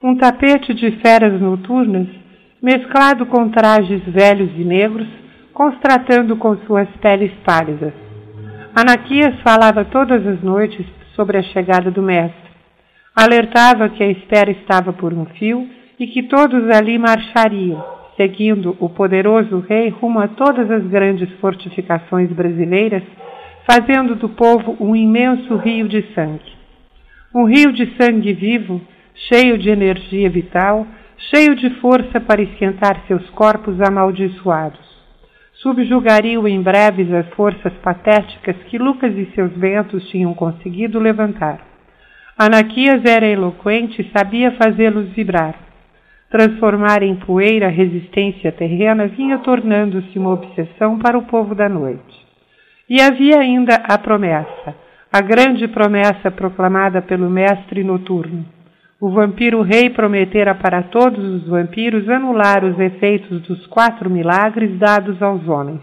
um tapete de feras noturnas, mesclado com trajes velhos e negros, contrastando com suas peles pálidas. Anaquias falava todas as noites sobre a chegada do mestre. Alertava que a espera estava por um fio e que todos ali marchariam, seguindo o poderoso rei rumo a todas as grandes fortificações brasileiras, fazendo do povo um imenso rio de sangue. Um rio de sangue vivo, cheio de energia vital, cheio de força para esquentar seus corpos amaldiçoados. Subjugariam em breves as forças patéticas que Lucas e seus ventos tinham conseguido levantar. Anaquias era eloquente e sabia fazê-los vibrar. Transformar em poeira a resistência terrena vinha tornando-se uma obsessão para o povo da noite. E havia ainda a promessa, a grande promessa proclamada pelo mestre noturno. O vampiro-rei prometera para todos os vampiros anular os efeitos dos 4 milagres dados aos homens.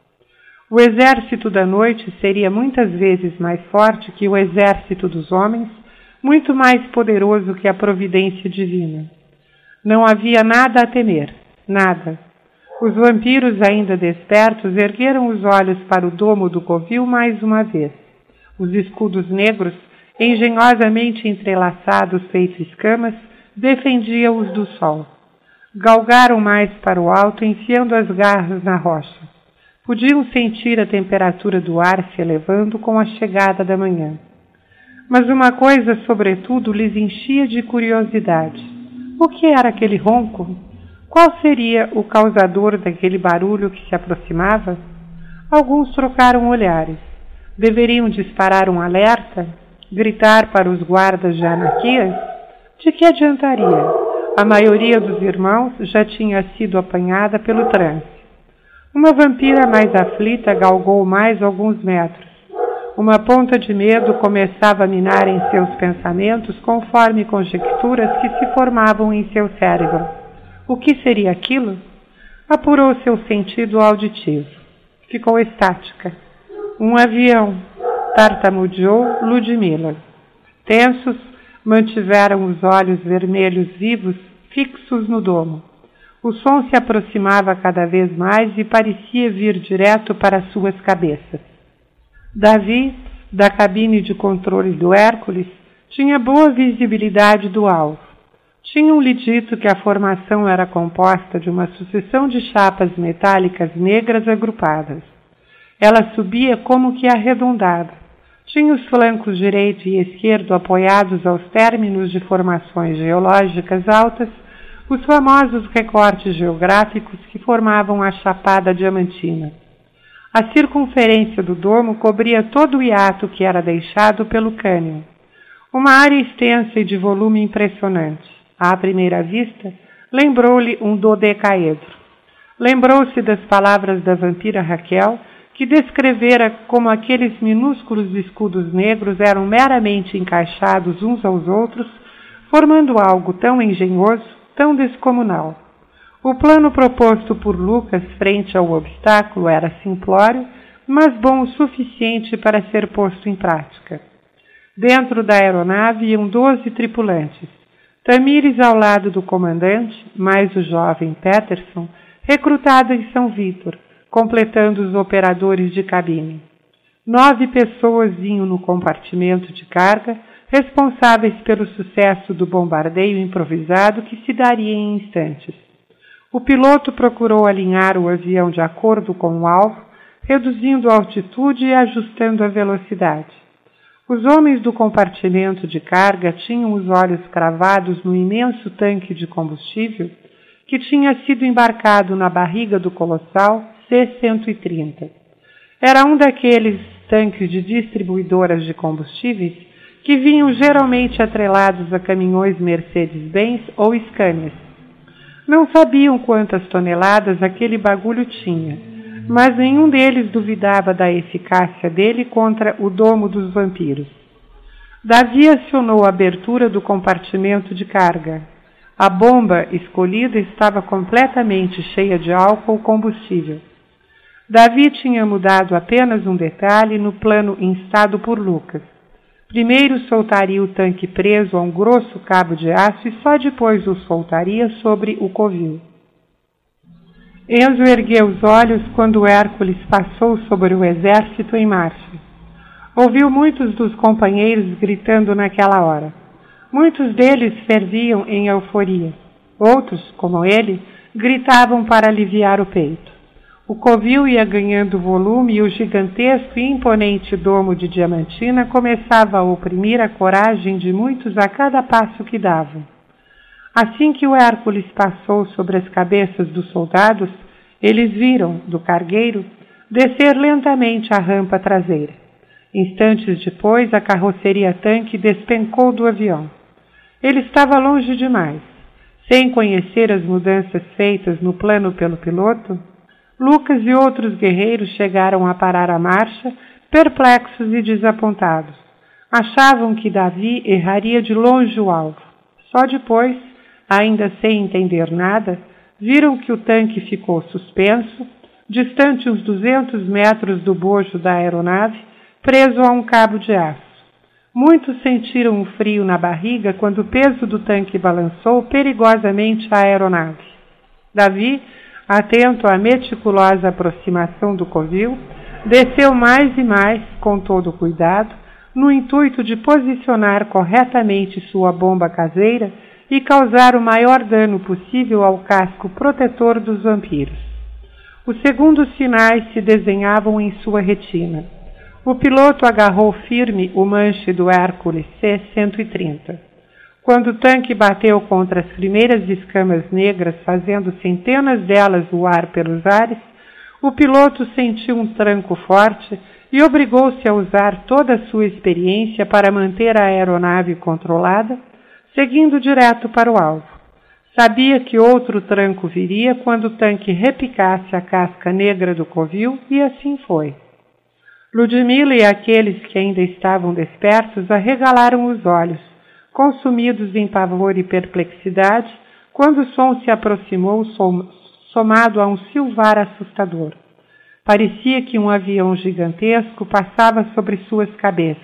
O exército da noite seria muitas vezes mais forte que o exército dos homens, muito mais poderoso que a providência divina. Não havia nada a temer, nada. Os vampiros, ainda despertos, ergueram os olhos para o domo do covil mais uma vez. Os escudos negros, engenhosamente entrelaçados feito escamas, defendiam-os do sol. Galgaram mais para o alto, enfiando as garras na rocha. Podiam sentir a temperatura do ar se elevando com a chegada da manhã. Mas uma coisa, sobretudo, lhes enchia de curiosidade. O que era aquele ronco? Qual seria o causador daquele barulho que se aproximava? Alguns trocaram olhares. Deveriam disparar um alerta? Gritar para os guardas de Anaquias? De que adiantaria? A maioria dos irmãos já tinha sido apanhada pelo transe. Uma vampira mais aflita galgou mais alguns metros. Uma ponta de medo começava a minar em seus pensamentos conforme conjecturas que se formavam em seu cérebro. O que seria aquilo? Apurou seu sentido auditivo. Ficou estática. Um avião, tartamudeou Ludmila. Tensos, mantiveram os olhos vermelhos vivos fixos no domo. O som se aproximava cada vez mais e parecia vir direto para suas cabeças. Davi, da cabine de controle do Hércules, tinha boa visibilidade do alvo. Tinham-lhe dito que a formação era composta de uma sucessão de chapas metálicas negras agrupadas. Ela subia como que arredondada. Tinha os flancos direito e esquerdo apoiados aos términos de formações geológicas altas, os famosos recortes geográficos que formavam a Chapada Diamantina. A circunferência do domo cobria todo o hiato que era deixado pelo cânion. Uma área extensa e de volume impressionante. À primeira vista, lembrou-lhe um dodecaedro. Lembrou-se das palavras da vampira Raquel, que descrevera como aqueles minúsculos escudos negros eram meramente encaixados uns aos outros, formando algo tão engenhoso, tão descomunal. O plano proposto por Lucas frente ao obstáculo era simplório, mas bom o suficiente para ser posto em prática. Dentro da aeronave iam 12 tripulantes. Tamires ao lado do comandante, mais o jovem Peterson, recrutado em São Vítor, completando os operadores de cabine. 9 pessoas vinham no compartimento de carga, responsáveis pelo sucesso do bombardeio improvisado que se daria em instantes. O piloto procurou alinhar o avião de acordo com o alvo, reduzindo a altitude e ajustando a velocidade. Os homens do compartimento de carga tinham os olhos cravados no imenso tanque de combustível que tinha sido embarcado na barriga do colossal C-130. Era um daqueles tanques de distribuidoras de combustíveis que vinham geralmente atrelados a caminhões Mercedes-Benz ou Scanias. Não sabiam quantas toneladas aquele bagulho tinha, mas nenhum deles duvidava da eficácia dele contra o domo dos vampiros. Davi acionou a abertura do compartimento de carga. A bomba escolhida estava completamente cheia de álcool combustível. Davi tinha mudado apenas um detalhe no plano instado por Lucas. Primeiro soltaria o tanque preso a um grosso cabo de aço e só depois o soltaria sobre o covil. Enzo ergueu os olhos quando Hércules passou sobre o exército em marcha. Ouviu muitos dos companheiros gritando naquela hora. Muitos deles ferviam em euforia. Outros, como ele, gritavam para aliviar o peito. O covil ia ganhando volume e o gigantesco e imponente domo de Diamantina começava a oprimir a coragem de muitos a cada passo que davam. Assim que o Hércules passou sobre as cabeças dos soldados, eles viram, do cargueiro, descer lentamente a rampa traseira. Instantes depois, a carroceria-tanque despencou do avião. Ele estava longe demais. Sem conhecer as mudanças feitas no plano pelo piloto, Lucas e outros guerreiros chegaram a parar a marcha, perplexos e desapontados. Achavam que Davi erraria de longe o alvo. Só depois, ainda sem entender nada, viram que o tanque ficou suspenso, distante uns 200 metros do bojo da aeronave, preso a um cabo de aço. Muitos sentiram um frio na barriga quando o peso do tanque balançou perigosamente a aeronave. Davi, atento à meticulosa aproximação do covil, desceu mais e mais, com todo cuidado, no intuito de posicionar corretamente sua bomba caseira e causar o maior dano possível ao casco protetor dos vampiros. Os segundos sinais se desenhavam em sua retina. O piloto agarrou firme o manche do Hércules C-130. Quando o tanque bateu contra as primeiras escamas negras, fazendo centenas delas voar pelos ares, o piloto sentiu um tranco forte e obrigou-se a usar toda a sua experiência para manter a aeronave controlada, seguindo direto para o alvo. Sabia que outro tranco viria quando o tanque repicasse a casca negra do covil, e assim foi. Ludmila e aqueles que ainda estavam despertos arregalaram os olhos, consumidos em pavor e perplexidade, quando o som se aproximou, somado a um silvar assustador. Parecia que um avião gigantesco passava sobre suas cabeças.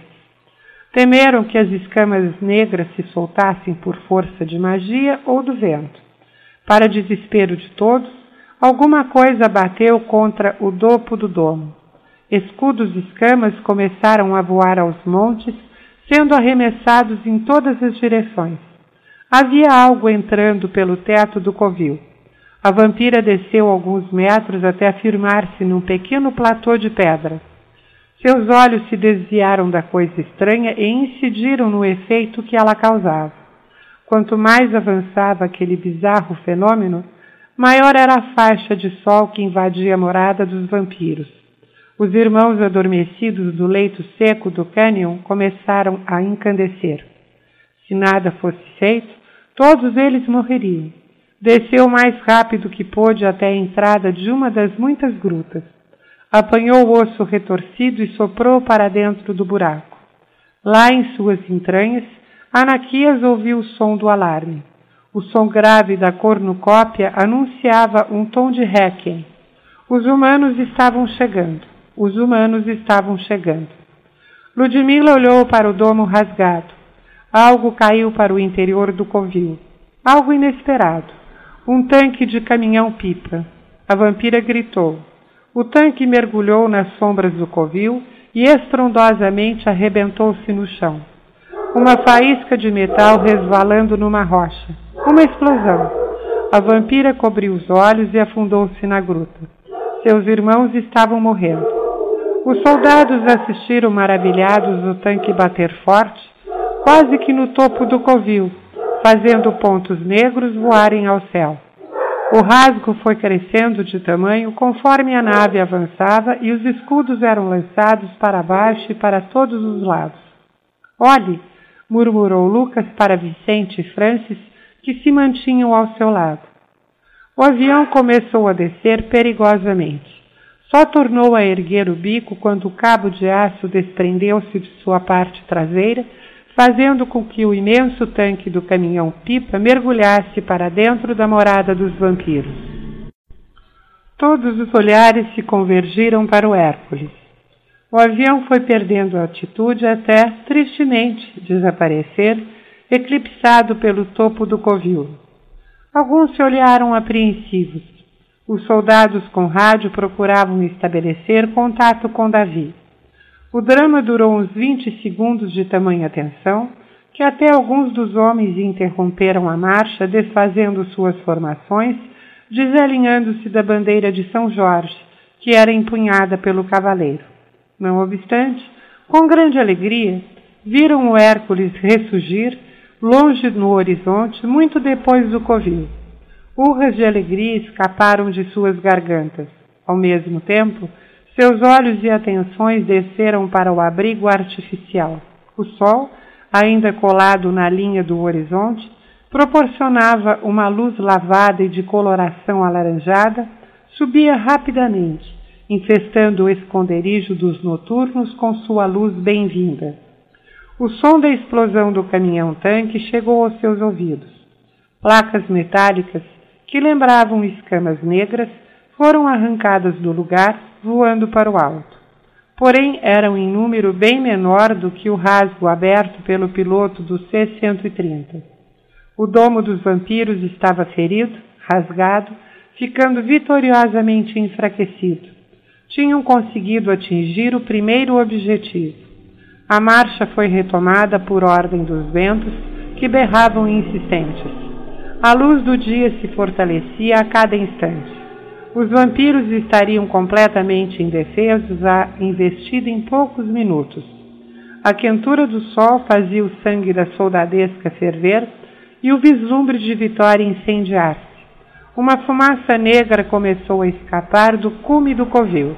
Temeram que as escamas negras se soltassem por força de magia ou do vento. Para desespero de todos, alguma coisa bateu contra o dopo do domo. Escudos e escamas começaram a voar aos montes, sendo arremessados em todas as direções. Havia algo entrando pelo teto do covil. A vampira desceu alguns metros até firmar-se num pequeno platô de pedra. Seus olhos se desviaram da coisa estranha e incidiram no efeito que ela causava. Quanto mais avançava aquele bizarro fenômeno, maior era a faixa de sol que invadia a morada dos vampiros. Os irmãos adormecidos do leito seco do cânion começaram a encandecer. Se nada fosse feito, todos eles morreriam. Desceu o mais rápido que pôde até a entrada de uma das muitas grutas. Apanhou o osso retorcido e soprou para dentro do buraco. Lá em suas entranhas, Anaquias ouviu o som do alarme. O som grave da cornucópia anunciava um tom de réquiem. Os humanos estavam chegando. Os humanos estavam chegando. Ludmila olhou para o domo rasgado. Algo caiu para o interior do covil. Algo inesperado. Um tanque de caminhão-pipa. A vampira gritou. O tanque mergulhou nas sombras do covil e estrondosamente arrebentou-se no chão. Uma faísca de metal resvalando numa rocha. Uma explosão. A vampira cobriu os olhos e afundou-se na gruta. Seus irmãos estavam morrendo. Os soldados assistiram maravilhados o tanque bater forte, quase que no topo do covil, fazendo pontos negros voarem ao céu. O rasgo foi crescendo de tamanho conforme a nave avançava e os escudos eram lançados para baixo e para todos os lados. Olhe, murmurou Lucas para Vicente e Francis, que se mantinham ao seu lado. O avião começou a descer perigosamente. Só tornou a erguer o bico quando o cabo de aço desprendeu-se de sua parte traseira, fazendo com que o imenso tanque do caminhão-pipa mergulhasse para dentro da morada dos vampiros. Todos os olhares se convergiram para o Hércules. O avião foi perdendo altitude até, tristemente, desaparecer, eclipsado pelo topo do covil. Alguns se olharam apreensivos. Os soldados com rádio procuravam estabelecer contato com Davi. O drama durou uns 20 segundos de tamanha tensão, que até alguns dos homens interromperam a marcha, desfazendo suas formações, desalinhando-se da bandeira de São Jorge, que era empunhada pelo cavaleiro. Não obstante, com grande alegria, viram o Hércules ressurgir, longe no horizonte, muito depois do covil. Urras de alegria escaparam de suas gargantas. Ao mesmo tempo, seus olhos e atenções desceram para o abrigo artificial. O sol, ainda colado na linha do horizonte, proporcionava uma luz lavada e de coloração alaranjada, subia rapidamente, infestando o esconderijo dos noturnos com sua luz bem-vinda. O som da explosão do caminhão-tanque chegou aos seus ouvidos. Placas metálicas, que lembravam escamas negras, foram arrancadas do lugar, voando para o alto. Porém, eram em número bem menor do que o rasgo aberto pelo piloto do C-130. O domo dos vampiros estava ferido, rasgado, ficando vitoriosamente enfraquecido. Tinham conseguido atingir o primeiro objetivo. A marcha foi retomada por ordem dos ventos, que berravam insistentes. A luz do dia se fortalecia a cada instante. Os vampiros estariam completamente indefesos à investida em poucos minutos. A quentura do sol fazia o sangue da soldadesca ferver e o vislumbre de vitória incendiar-se. Uma fumaça negra começou a escapar do cume do covil.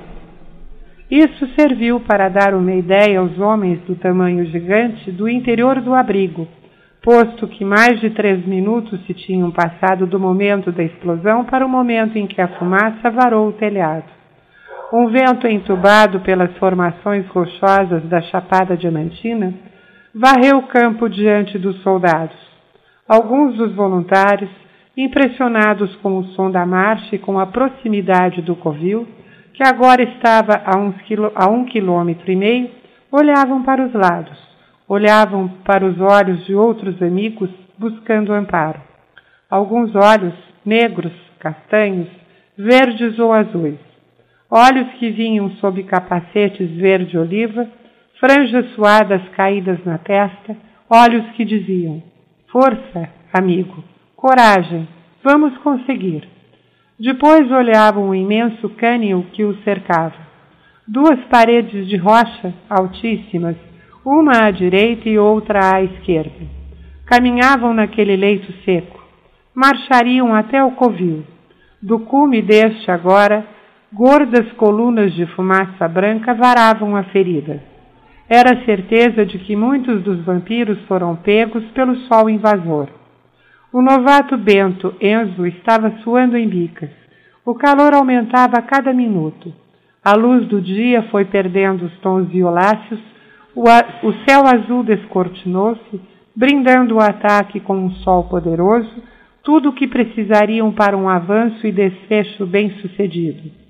Isso serviu para dar uma ideia aos homens do tamanho gigante do interior do abrigo, posto que mais de 3 minutos se tinham passado do momento da explosão para o momento em que a fumaça varou o telhado. Um vento entubado pelas formações rochosas da Chapada Diamantina varreu o campo diante dos soldados. Alguns dos voluntários, impressionados com o som da marcha e com a proximidade do covil, que agora estava a 1,5 km, olhavam para os lados, olhavam para os olhos de outros amigos buscando amparo. Alguns olhos, negros, castanhos, verdes ou azuis. Olhos que vinham sob capacetes verde-oliva, franjas suadas caídas na testa, olhos que diziam: força, amigo, coragem, vamos conseguir. Depois olhavam o imenso cânion que os cercava. 2 paredes de rocha altíssimas, uma à direita e outra à esquerda. Caminhavam naquele leito seco. Marchariam até o covil. Do cume deste agora, gordas colunas de fumaça branca varavam a ferida. Era a certeza de que muitos dos vampiros foram pegos pelo sol invasor. O novato Bento Enzo estava suando em bicas. O calor aumentava a cada minuto. A luz do dia foi perdendo os tons violáceos, o céu azul descortinou-se, brindando o ataque com um sol poderoso, tudo o que precisariam para um avanço e desfecho bem-sucedido.